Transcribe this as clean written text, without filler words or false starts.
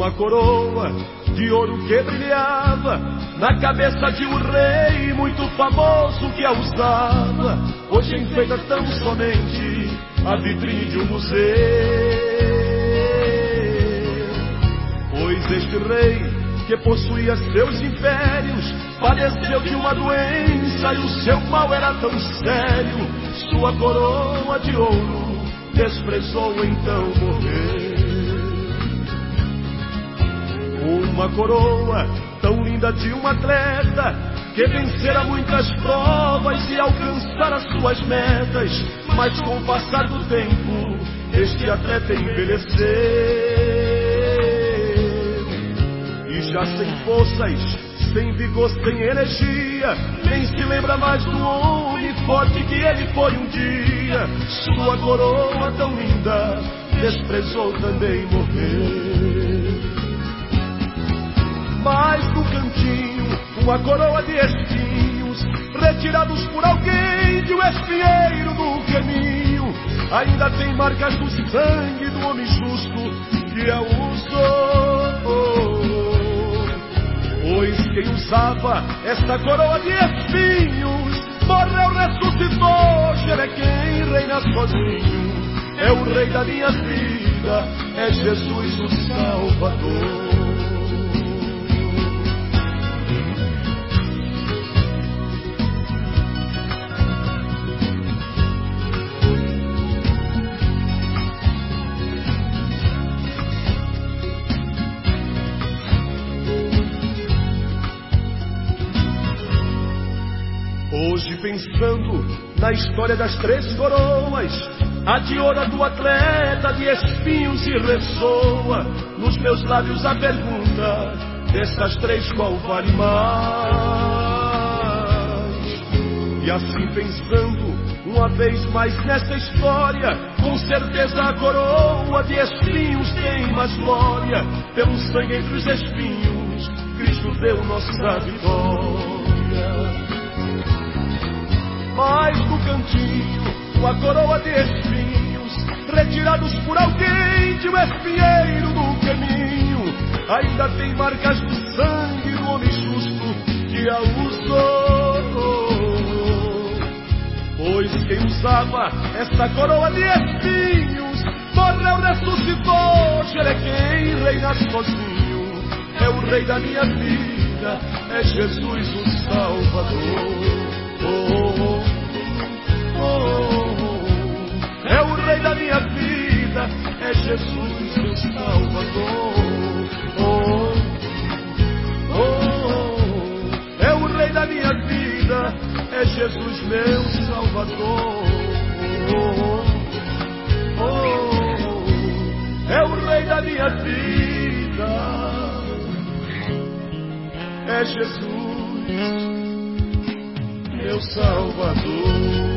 uma coroa de ouro que brilhava na cabeça de um rei muito famoso que a usava. Hoje enfeita tão somente a vitrine de um museu. Pois este rei, que possuía seus impérios, padeceu de uma doença e o seu mal era tão sério. Sua coroa de ouro desprezou, então morreu. Uma coroa tão linda de um atleta que vencera muitas provas e alcançara suas metas. Mas com o passar do tempo, este atleta envelheceu e já sem forças, sem vigor, sem energia, nem se lembra mais do homem forte que ele foi um dia. Sua coroa tão linda desprezou, também morreu. Mas no cantinho, uma coroa de espinhos, retirados por alguém de um espinheiro no caminho, ainda tem marcas do sangue do homem justo que a usou. Pois quem usava esta coroa de espinhos morreu, ressuscitou. Hoje ele é quem reina sozinho, é o rei da minha vida, é Jesus o Salvador. Hoje, pensando na história das três coroas, a de ouro do atleta de espinhos e ressoa nos meus lábios a pergunta: dessas três qual vale mais? E assim pensando uma vez mais nessa história, com certeza a coroa de espinhos tem mais glória. Pelo sangue entre os espinhos, Cristo deu nossa vitória. Mas no cantinho, uma coroa de espinhos, retirados por alguém de um espinheiro no caminho, ainda tem marcas do sangue do homem justo que a usou. Pois quem usava esta coroa de espinhos morreu, ressuscitou. Hoje ele é quem reina sozinho, é o rei da minha vida, é Jesus o Salvador. É o rei da minha vida, é Jesus o Salvador. É o rei da minha vida, é Jesus meu Salvador. É o rei da minha vida, é Jesus meu Salvador.